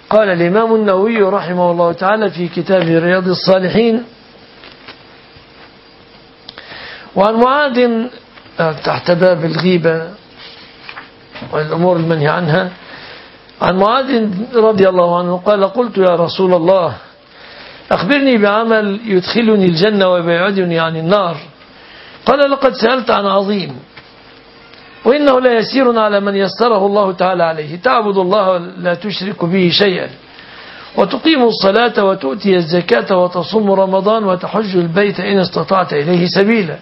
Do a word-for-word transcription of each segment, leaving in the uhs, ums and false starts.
قال الإمام النووي رحمه الله تعالى في كتابه رياض الصالحين: وعن معاذ تحت باب الغيبة والأمور المنهي عنها، عن معاذ رضي الله عنه قال: قلت يا رسول الله أخبرني بعمل يدخلني الجنة ويبعدني عن النار. قال: لقد سألت عن عظيم، وإنه لا يسير على من يسره الله تعالى عليه: تعبد الله لا تشرك به شيئا، وتقيم الصلاة، وتؤتي الزكاة، وتصوم رمضان، وتحج البيت إن استطعت إليه سبيلا.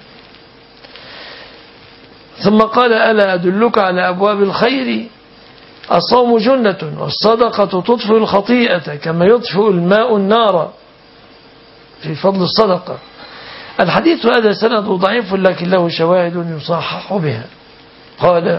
ثم قال: ألا أدلك على أبواب الخير؟ الصوم جنة، والصدقة تطفئ الخطيئة كما يطفئ الماء النار، في فضل الصدقة. الحديث هذا سند ضعيف لكن له شواهد يصحح بها. قال: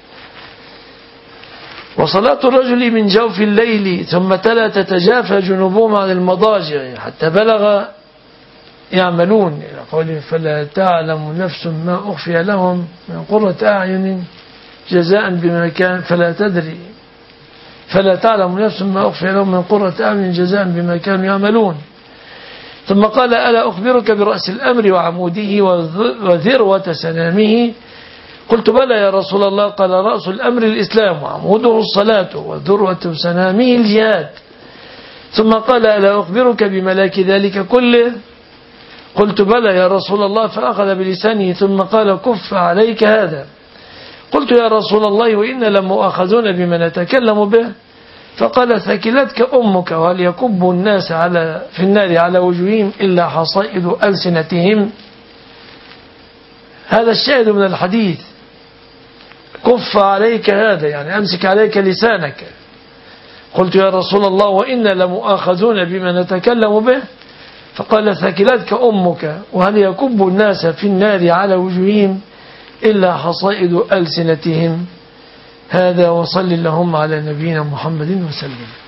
وصلاة الرجل من جوف الليل، ثم تلا: تتجافى جنوبهم عن المضاجع حتى بلغ يعملون، قال: فلا تعلم نفس ما أخفي لهم من قرة أعين جزاء بما كان فلا تدري فلا تعلم نفس ما أخفي لهم من قرة أعين جزاء بما كانوا يعملون. ثم قال: ألا أخبرك برأس الأمر وعموده وذروة سنامه؟ قلت: بلى يا رسول الله. قال: رأس الأمر الإسلام، وعموده الصلاة، وذروة سنامه الجهاد. ثم قال: ألا أخبرك بملاك ذلك كله؟ قلت: بلى يا رسول الله. فأخذ بلسانه ثم قال: كف عليك هذا. قلت: يا رسول الله وإن لمؤاخذون بما نتكلم به. فقال: ثكلتك أمك، وهل يكب الناس على في النار على وجوههم إلا حصائد ألسنتهم. هذا الشاهد من الحديث: كف عليك هذا، يعني أمسك عليك لسانك. قلت: يا رسول الله وإن لمؤاخذون بما نتكلم به. فقال: ثكلتك أمك، وهل يكب الناس في النار على وجوههم إلا حصائد ألسنتهم. هذا، وصل اللهم على نبينا محمد وسلم.